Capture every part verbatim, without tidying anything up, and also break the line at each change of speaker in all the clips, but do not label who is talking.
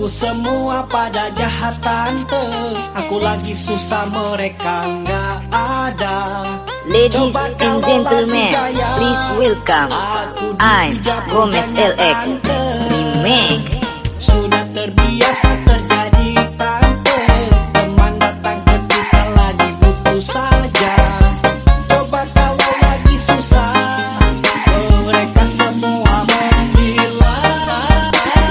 Temanku semua pada jahat tante, aku lagi susah mereka nggak ada.
Ladies and gentlemen, please welcome I'm Gomez L X Remix.
Sudah terbiasa terjadi tante, teman datang ketika lagi butuh saja. Coba kalau lagi susah, mereka semua menghilang.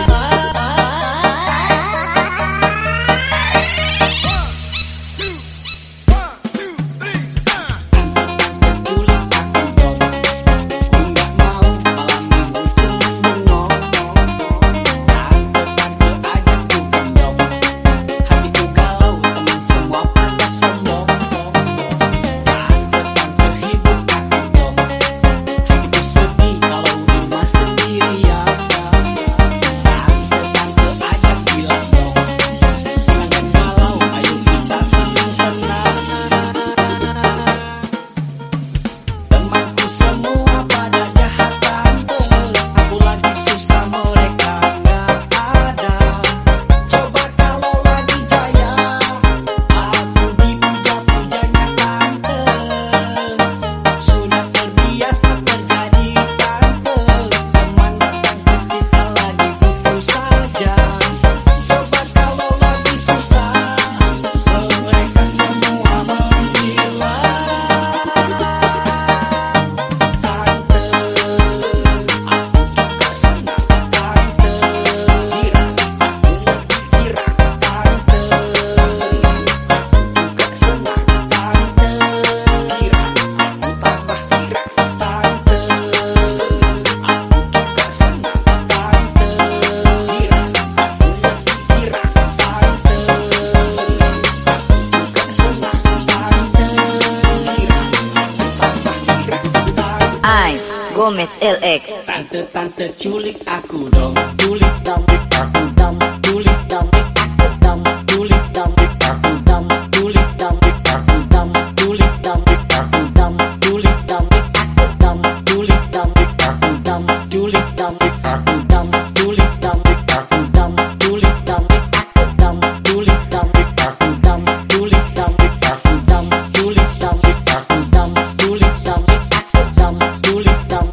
Gomez L X.
Tante-tante culik aku dong, culik dong, aku dong, culik dong, aku dong, culik dong, aku dong, culik dong, aku dong, culik dong, aku dong, culik dong, aku dong, culik dong, aku dong, culik dong, aku dong, culik dong, aku dong, culik dong, aku dong, culik dong, aku dong, culik dong, aku dong, culik dong, aku dong, culik dong, aku dong, culik dong.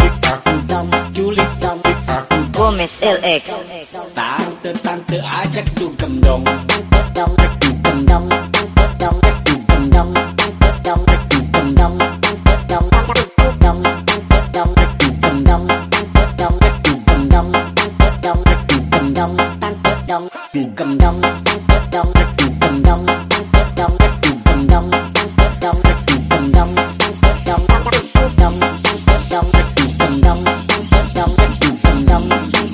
Gomez L X.
Tante-tante ajak dugem dong, tante dong, dugem dong, tante dong, dugem dong, tante dong, dugem dong, tante dong, dugem dong, tante dong, dugem dong, tante dong, dugem dong, tante dong, dugem dong, tante dong, dugem dong, tante dong, dugem dong, tante dong, dugem dong, tante dong, dugem dong, tante dong, dugem dong, tante dong, dugem dong, tante dong, dugem dong.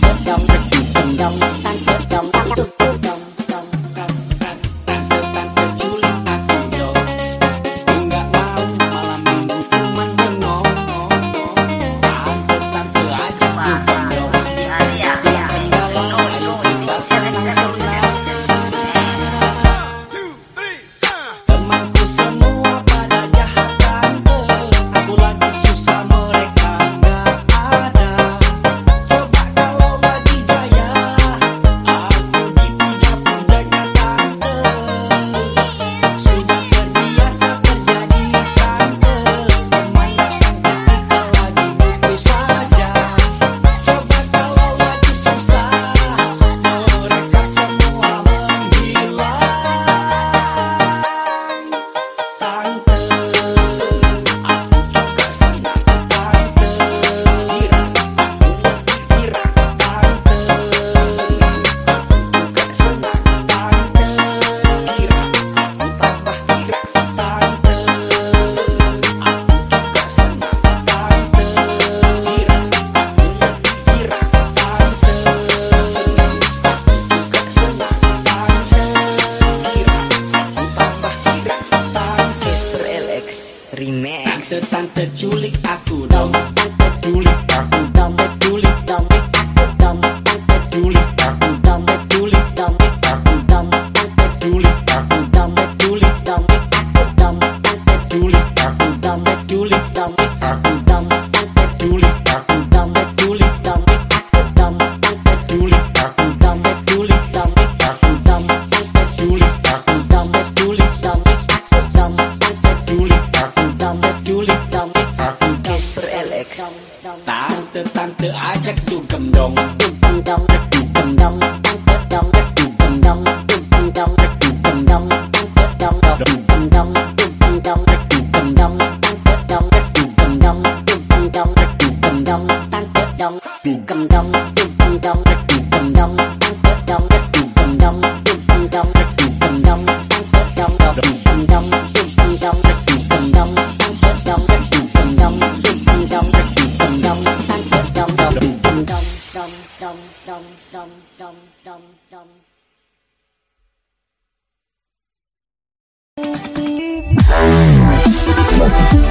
Tante culik aku dong, tante culik aku dong, culik dong, aku dong, tante culik aku dong, culik dong, aku dong, tante culik aku dong, culik dong, aku dong, tante culik aku dong, culik dong, aku dong, tante culik aku dong, culik dong, aku dong, tante culik aku dong, culik dong, Gomez